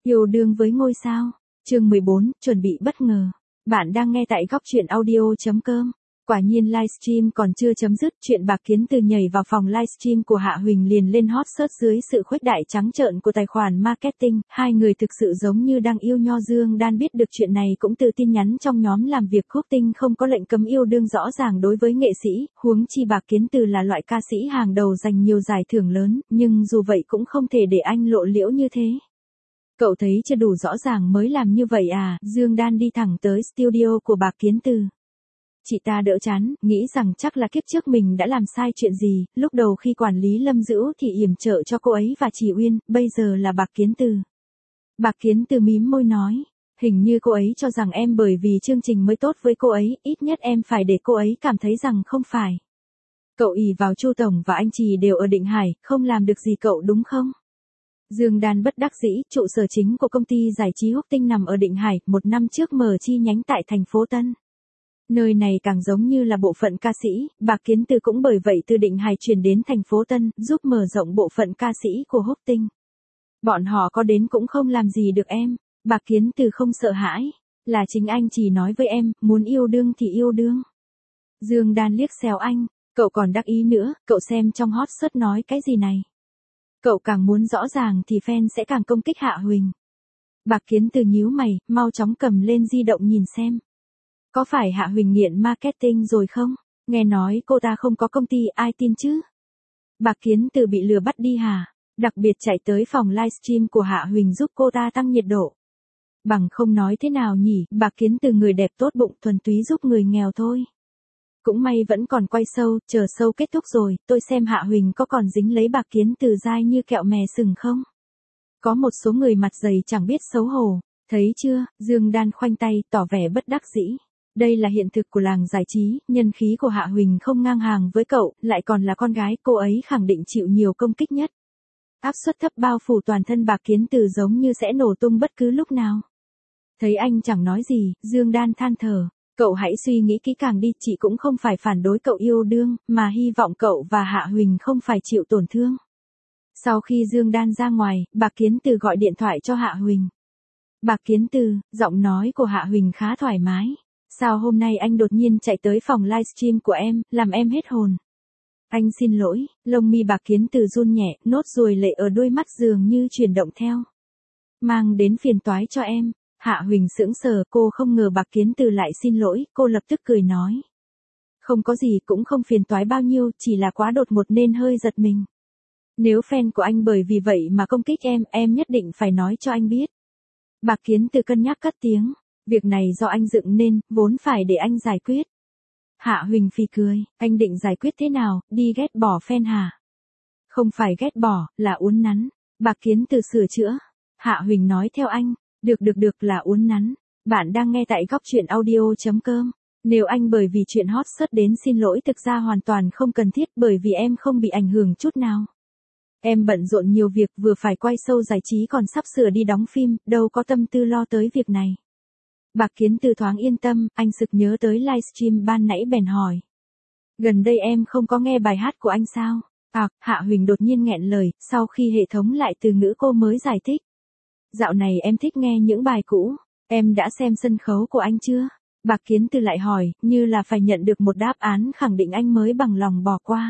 Yêu đương với ngôi sao. Chương 14, chuẩn bị bất ngờ. Bạn đang nghe tại góc truyện audio.com. Quả nhiên livestream còn chưa chấm dứt, chuyện Bạc Kiến Từ nhảy vào phòng livestream của Hạ Huỳnh liền lên hot search dưới sự khuếch đại trắng trợn của tài khoản marketing. Hai người thực sự giống như đang yêu nho. Dương Đan biết được chuyện này cũng từ tin nhắn trong nhóm làm việc. Quốc Tinh không có lệnh cấm yêu đương rõ ràng đối với nghệ sĩ, huống chi Bạc Kiến Từ là loại ca sĩ hàng đầu giành nhiều giải thưởng lớn, nhưng dù vậy cũng không thể để anh lộ liễu như thế. Cậu thấy chưa đủ rõ ràng mới làm như vậy à? Dương Đan đi thẳng tới studio của Bạc Kiến Từ. Chị ta đỡ chán, nghĩ rằng chắc là kiếp trước mình đã làm sai chuyện gì, lúc đầu khi quản lý Lâm Dữu thì yểm trợ cho cô ấy và chị Uyên, bây giờ là Bạc Kiến Từ. Bạc Kiến Từ mím môi nói, hình như cô ấy cho rằng em bởi vì chương trình mới tốt với cô ấy, ít nhất em phải để cô ấy cảm thấy rằng không phải. Cậu ỷ vào Chu Tổng và anh Trì đều ở Định Hải, không làm được gì cậu đúng không? Dương Đan bất đắc dĩ, trụ sở chính của công ty giải trí Quốc Tinh nằm ở Định Hải, một năm trước mở chi nhánh tại thành phố Tân. Nơi này càng giống như là bộ phận ca sĩ, Bạc Kiến Từ cũng bởi vậy từ Định Hải chuyển đến thành phố Tân, giúp mở rộng bộ phận ca sĩ của Quốc Tinh. Bọn họ có đến cũng không làm gì được em, Bạc Kiến Từ không sợ hãi, là chính anh chỉ nói với em, muốn yêu đương thì yêu đương. Dương Đan liếc xéo anh, cậu còn đắc ý nữa, cậu xem trong hot search nói cái gì này. Cậu càng muốn rõ ràng thì fan sẽ càng công kích Hạ Huỳnh. Bạc Kiến Từ nhíu mày, mau chóng cầm lên di động nhìn xem. Có phải Hạ Huỳnh nghiện marketing rồi không? Nghe nói cô ta không có công ty, ai tin chứ? Bạc Kiến Từ bị lừa bắt đi hả? Đặc biệt chạy tới phòng livestream của Hạ Huỳnh giúp cô ta tăng nhiệt độ. Bằng không nói thế nào nhỉ, Bạc Kiến Từ người đẹp tốt bụng thuần túy giúp người nghèo thôi. Cũng may vẫn còn quay show, chờ show kết thúc rồi, tôi xem Hạ Huỳnh có còn dính lấy Bạc Kiến Từ dai như kẹo mè sừng không? Có một số người mặt dày chẳng biết xấu hổ, thấy chưa, Dương Đan khoanh tay, tỏ vẻ bất đắc dĩ. Đây là hiện thực của làng giải trí, nhân khí của Hạ Huỳnh không ngang hàng với cậu, lại còn là con gái, cô ấy khẳng định chịu nhiều công kích nhất. Áp suất thấp bao phủ toàn thân Bạc Kiến Từ giống như sẽ nổ tung bất cứ lúc nào. Thấy anh chẳng nói gì, Dương Đan than thở. Cậu hãy suy nghĩ kỹ càng đi, chị cũng không phải phản đối cậu yêu đương, mà hy vọng cậu và Hạ Huỳnh không phải chịu tổn thương. Sau khi Dương Đan ra ngoài, Bạc Kiến Từ gọi điện thoại cho Hạ Huỳnh. Bạc Kiến Từ, giọng nói của Hạ Huỳnh khá thoải mái. Sao hôm nay anh đột nhiên chạy tới phòng livestream của em, làm em hết hồn. Anh xin lỗi, lông mi Bạc Kiến Từ run nhẹ, nốt ruồi lệ ở đôi mắt dường như chuyển động theo. Mang đến phiền toái cho em. Hạ Huỳnh sững sờ, cô không ngờ Bạc Kiến Từ lại xin lỗi, cô lập tức cười nói. Không có gì, cũng không phiền toái bao nhiêu, chỉ là quá đột ngột nên hơi giật mình. Nếu fan của anh bởi vì vậy mà công kích em nhất định phải nói cho anh biết. Bạc Kiến Từ cân nhắc cất tiếng, việc này do anh dựng nên, vốn phải để anh giải quyết. Hạ Huỳnh phì cười, anh định giải quyết thế nào, đi ghét bỏ fan hả? Không phải ghét bỏ, là uốn nắn. Bạc Kiến Từ sửa chữa. Hạ Huỳnh nói theo anh. Được là uốn nắn. Bạn đang nghe tại góc truyện audio.com. Nếu anh bởi vì chuyện hot search đến xin lỗi thực ra hoàn toàn không cần thiết bởi vì em không bị ảnh hưởng chút nào. Em bận rộn nhiều việc vừa phải quay show giải trí còn sắp sửa đi đóng phim, đâu có tâm tư lo tới việc này. Bạc Kiến Từ thoáng yên tâm, anh sực nhớ tới livestream ban nãy bèn hỏi. Gần đây em không có nghe bài hát của anh sao? Hạ Huỳnh đột nhiên nghẹn lời, sau khi hệ thống lại từ ngữ cô mới giải thích. Dạo này em thích nghe những bài cũ, em đã xem sân khấu của anh chưa? Bạc Kiến Từ lại hỏi, như là phải nhận được một đáp án khẳng định anh mới bằng lòng bỏ qua.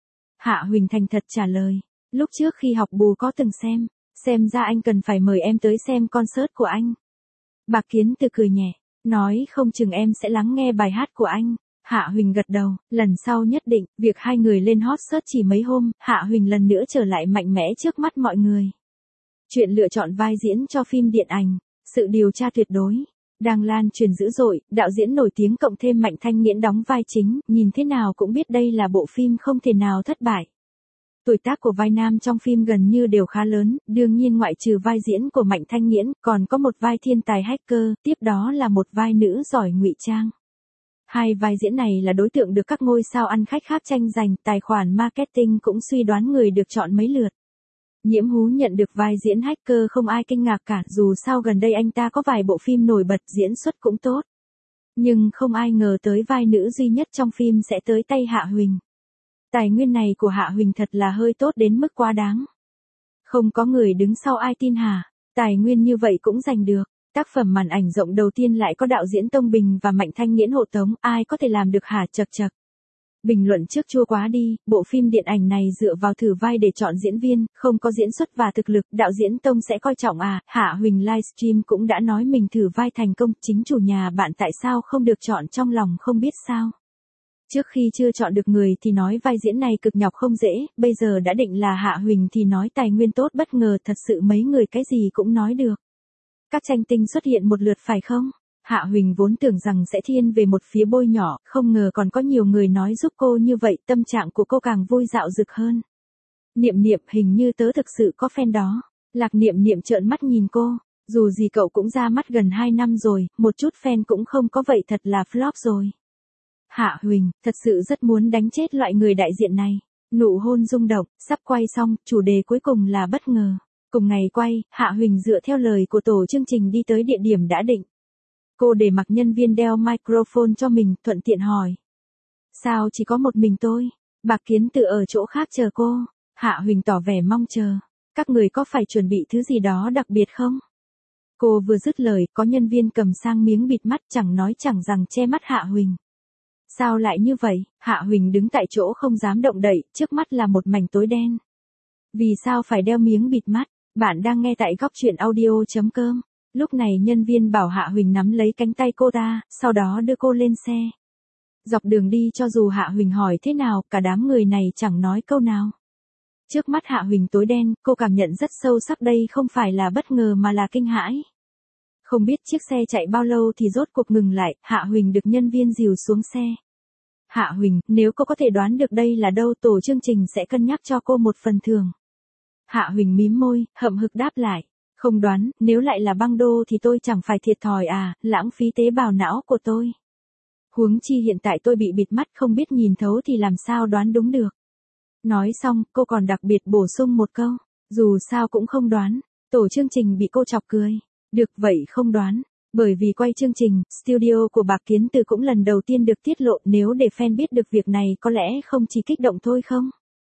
Hạ Huỳnh thành thật trả lời, lúc trước khi học bù có từng xem ra anh cần phải mời em tới xem concert của anh. Bạc Kiến Từ cười nhẹ, nói không chừng em sẽ lắng nghe bài hát của anh. Hạ Huỳnh gật đầu, lần sau nhất định, việc hai người lên hot search chỉ mấy hôm, Hạ Huỳnh lần nữa trở lại mạnh mẽ trước mắt mọi người. Chuyện lựa chọn vai diễn cho phim điện ảnh, sự điều tra tuyệt đối, đang lan truyền dữ dội, đạo diễn nổi tiếng cộng thêm Mạnh Thanh Nghiễn đóng vai chính, nhìn thế nào cũng biết đây là bộ phim không thể nào thất bại. Tuổi tác của vai nam trong phim gần như đều khá lớn, đương nhiên ngoại trừ vai diễn của Mạnh Thanh Nghiễn, còn có một vai thiên tài hacker, tiếp đó là một vai nữ giỏi ngụy trang. Hai vai diễn này là đối tượng được các ngôi sao ăn khách khác tranh giành, tài khoản marketing cũng suy đoán người được chọn mấy lượt. Nhiễm Hú nhận được vai diễn hacker không ai kinh ngạc cả, dù sao gần đây anh ta có vài bộ phim nổi bật, diễn xuất cũng tốt. Nhưng không ai ngờ tới vai nữ duy nhất trong phim sẽ tới tay Hạ Huỳnh. Tài nguyên này của Hạ Huỳnh thật là hơi tốt đến mức quá đáng. Không có người đứng sau ai tin hả? Tài nguyên như vậy cũng giành được. Tác phẩm màn ảnh rộng đầu tiên lại có đạo diễn Tông Bình và Mạnh Thanh Nghiễn hộ tống, ai có thể làm được hả? Chật chật. Bình luận trước chua quá đi, bộ phim điện ảnh này dựa vào thử vai để chọn diễn viên, không có diễn xuất và thực lực, đạo diễn Tông sẽ coi trọng à? Hạ Huỳnh livestream cũng đã nói mình thử vai thành công, chính chủ nhà bạn tại sao không được chọn trong lòng không biết sao. Trước khi chưa chọn được người thì nói vai diễn này cực nhọc không dễ, bây giờ đã định là Hạ Huỳnh thì nói tài nguyên tốt bất ngờ, thật sự mấy người cái gì cũng nói được. Các tranh tinh xuất hiện một lượt phải không? Hạ Huỳnh vốn tưởng rằng sẽ thiên về một phía bôi nhỏ, không ngờ còn có nhiều người nói giúp cô như vậy, tâm trạng của cô càng vui dạo rực hơn. Niệm Niệm, hình như tớ thực sự có fan đó. Lạc Niệm Niệm trợn mắt nhìn cô, dù gì cậu cũng ra mắt gần 2 năm rồi, một chút fan cũng không có vậy thật là flop rồi. Hạ Huỳnh, thật sự rất muốn đánh chết loại người đại diện này. Nụ hôn rung động, sắp quay xong, chủ đề cuối cùng là bất ngờ. Cùng ngày quay, Hạ Huỳnh dựa theo lời của tổ chương trình đi tới địa điểm đã định. Cô để mặc nhân viên đeo microphone cho mình, thuận tiện hỏi. Sao chỉ có một mình tôi? Bạc Kiến Từ ở chỗ khác chờ cô. Hạ Huỳnh tỏ vẻ mong chờ. Các người có phải chuẩn bị thứ gì đó đặc biệt không? Cô vừa dứt lời, có nhân viên cầm sang miếng bịt mắt chẳng nói chẳng rằng che mắt Hạ Huỳnh. Sao lại như vậy? Hạ Huỳnh đứng tại chỗ không dám động đậy, trước mắt là một mảnh tối đen. Vì sao phải đeo miếng bịt mắt? Bạn đang nghe tại góc truyện audio.com. Lúc này nhân viên bảo Hạ Huỳnh nắm lấy cánh tay cô ta, sau đó đưa cô lên xe. Dọc đường đi cho dù Hạ Huỳnh hỏi thế nào, cả đám người này chẳng nói câu nào. Trước mắt Hạ Huỳnh tối đen, cô cảm nhận rất sâu sắc đây không phải là bất ngờ mà là kinh hãi. Không biết chiếc xe chạy bao lâu thì rốt cuộc ngừng lại, Hạ Huỳnh được nhân viên dìu xuống xe. Hạ Huỳnh, nếu cô có thể đoán được đây là đâu, tổ chương trình sẽ cân nhắc cho cô một phần thưởng. Hạ Huỳnh mím môi, hậm hực đáp lại. Không đoán, nếu lại là băng đô thì tôi chẳng phải thiệt thòi à, lãng phí tế bào não của tôi. Huống chi hiện tại tôi bị bịt mắt không biết nhìn thấu thì làm sao đoán đúng được. Nói xong, cô còn đặc biệt bổ sung một câu, dù sao cũng không đoán. Tổ chương trình bị cô chọc cười. Được vậy không đoán. Bởi vì quay chương trình, studio của Bạc Kiến Từ cũng lần đầu tiên được tiết lộ, nếu để fan biết được việc này có lẽ không chỉ kích động thôi không?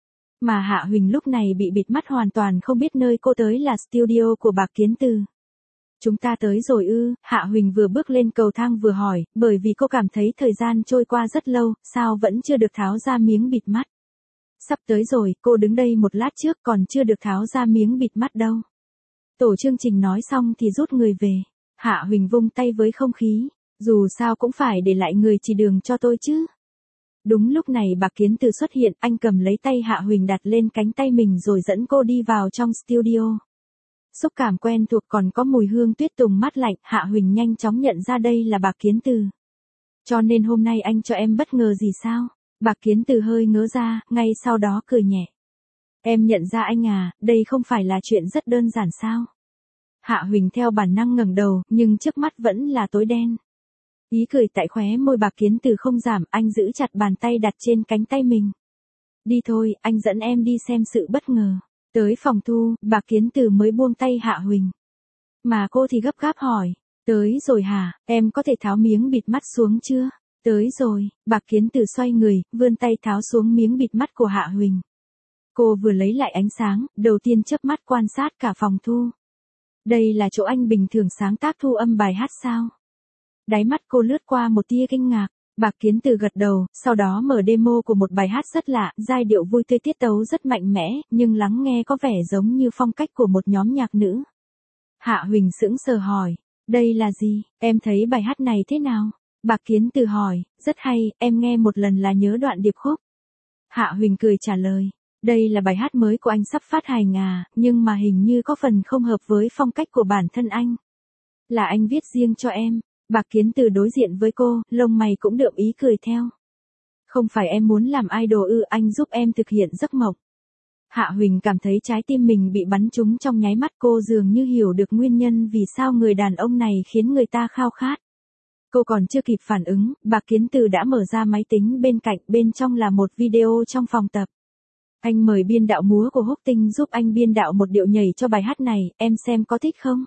Mà Hạ Huỳnh lúc này bị bịt mắt hoàn toàn không biết nơi cô tới là studio của Bạc Kiến Từ. Chúng ta tới rồi ư? Hạ Huỳnh vừa bước lên cầu thang vừa hỏi, bởi vì cô cảm thấy thời gian trôi qua rất lâu, sao vẫn chưa được tháo ra miếng bịt mắt. Sắp tới rồi, cô đứng đây một lát trước còn chưa được tháo ra miếng bịt mắt đâu. Tổ chương trình nói xong thì rút người về. Hạ Huỳnh vung tay với không khí, dù sao cũng phải để lại người chỉ đường cho tôi chứ. Đúng lúc này Bạc Kiến Từ xuất hiện, anh cầm lấy tay Hạ Huỳnh đặt lên cánh tay mình rồi dẫn cô đi vào trong studio. Xúc cảm quen thuộc còn có mùi hương tuyết tùng mát lạnh, Hạ Huỳnh nhanh chóng nhận ra đây là Bạc Kiến Từ. Cho nên hôm nay anh cho em bất ngờ gì sao? Bạc Kiến Từ hơi ngớ ra, ngay sau đó cười nhẹ. Em nhận ra anh à, đây không phải là chuyện rất đơn giản sao? Hạ Huỳnh theo bản năng ngẩng đầu, nhưng trước mắt vẫn là tối đen. Ý cười tại khóe môi Bạc Kiến Từ không giảm, anh giữ chặt bàn tay đặt trên cánh tay mình. Đi thôi, anh dẫn em đi xem sự bất ngờ. Tới phòng thu, Bạc Kiến Từ mới buông tay Hạ Huỳnh. Mà cô thì gấp gáp hỏi, tới rồi hả, em có thể tháo miếng bịt mắt xuống chưa? Tới rồi, Bạc Kiến Từ xoay người, vươn tay tháo xuống miếng bịt mắt của Hạ Huỳnh. Cô vừa lấy lại ánh sáng, đầu tiên chớp mắt quan sát cả phòng thu. Đây là chỗ anh bình thường sáng tác thu âm bài hát sao? Đáy mắt cô lướt qua một tia kinh ngạc. Bạc Kiến Từ gật đầu, sau đó mở demo của một bài hát rất lạ, giai điệu vui tươi tiết tấu rất mạnh mẽ, nhưng lắng nghe có vẻ giống như phong cách của một nhóm nhạc nữ. Hạ Huỳnh sững sờ hỏi, đây là gì, em thấy bài hát này thế nào? Bạc Kiến Từ hỏi, rất hay, em nghe một lần là nhớ đoạn điệp khúc. Hạ Huỳnh cười trả lời, đây là bài hát mới của anh sắp phát hành à, nhưng mà hình như có phần không hợp với phong cách của bản thân anh. Là anh viết riêng cho em. Bạc Kiến Từ đối diện với cô, lông mày cũng đượm ý cười theo. Không phải em muốn làm idol ư, anh giúp em thực hiện giấc mộng. Hạ Huỳnh cảm thấy trái tim mình bị bắn trúng trong nháy mắt, cô dường như hiểu được nguyên nhân vì sao người đàn ông này khiến người ta khao khát. Cô còn chưa kịp phản ứng, Bạc Kiến Từ đã mở ra máy tính bên cạnh, bên trong là một video trong phòng tập. Anh mời biên đạo múa của Húc Tinh giúp anh biên đạo một điệu nhảy cho bài hát này, em xem có thích không?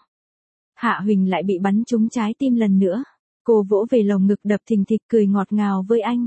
Hạ Huỳnh lại bị bắn trúng trái tim lần nữa. Cô vỗ về lồng ngực đập thình thịch cười ngọt ngào với anh.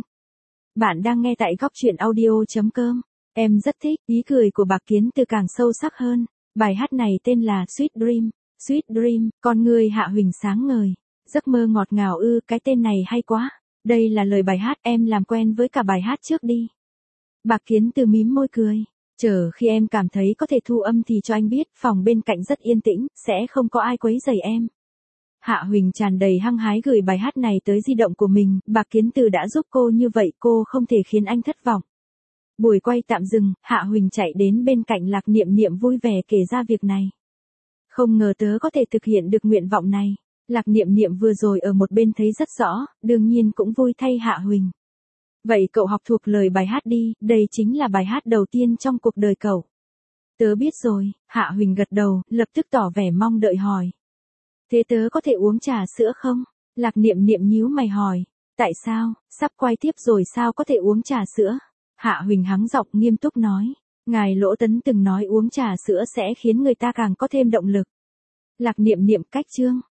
Bạn đang nghe tại góc truyện audio.com. Em rất thích, ý cười của Bạc Kiến Từ càng sâu sắc hơn. Bài hát này tên là Sweet Dream. Sweet Dream, con người Hạ Huỳnh sáng ngời. Giấc mơ ngọt ngào ư, cái tên này hay quá. Đây là lời bài hát, em làm quen với cả bài hát trước đi. Bạc Kiến Từ mím môi cười. Chờ khi em cảm thấy có thể thu âm thì cho anh biết, phòng bên cạnh rất yên tĩnh, sẽ không có ai quấy rầy em. Hạ Huỳnh tràn đầy hăng hái gửi bài hát này tới di động của mình, Bạc Kiến Từ đã giúp cô như vậy, cô không thể khiến anh thất vọng. Buổi quay tạm dừng, Hạ Huỳnh chạy đến bên cạnh Lạc Niệm Niệm vui vẻ kể ra việc này. Không ngờ tớ có thể thực hiện được nguyện vọng này. Lạc Niệm Niệm vừa rồi ở một bên thấy rất rõ, đương nhiên cũng vui thay Hạ Huỳnh. Vậy cậu học thuộc lời bài hát đi, đây chính là bài hát đầu tiên trong cuộc đời cậu. Tớ biết rồi, Hạ Huỳnh gật đầu, lập tức tỏ vẻ mong đợi hỏi. Thế tớ có thể uống trà sữa không? Lạc Niệm Niệm nhíu mày hỏi. Tại sao, sắp quay tiếp rồi sao có thể uống trà sữa? Hạ Huỳnh hắng giọng nghiêm túc nói. Ngài Lỗ Tấn từng nói uống trà sữa sẽ khiến người ta càng có thêm động lực. Lạc Niệm Niệm cách chương.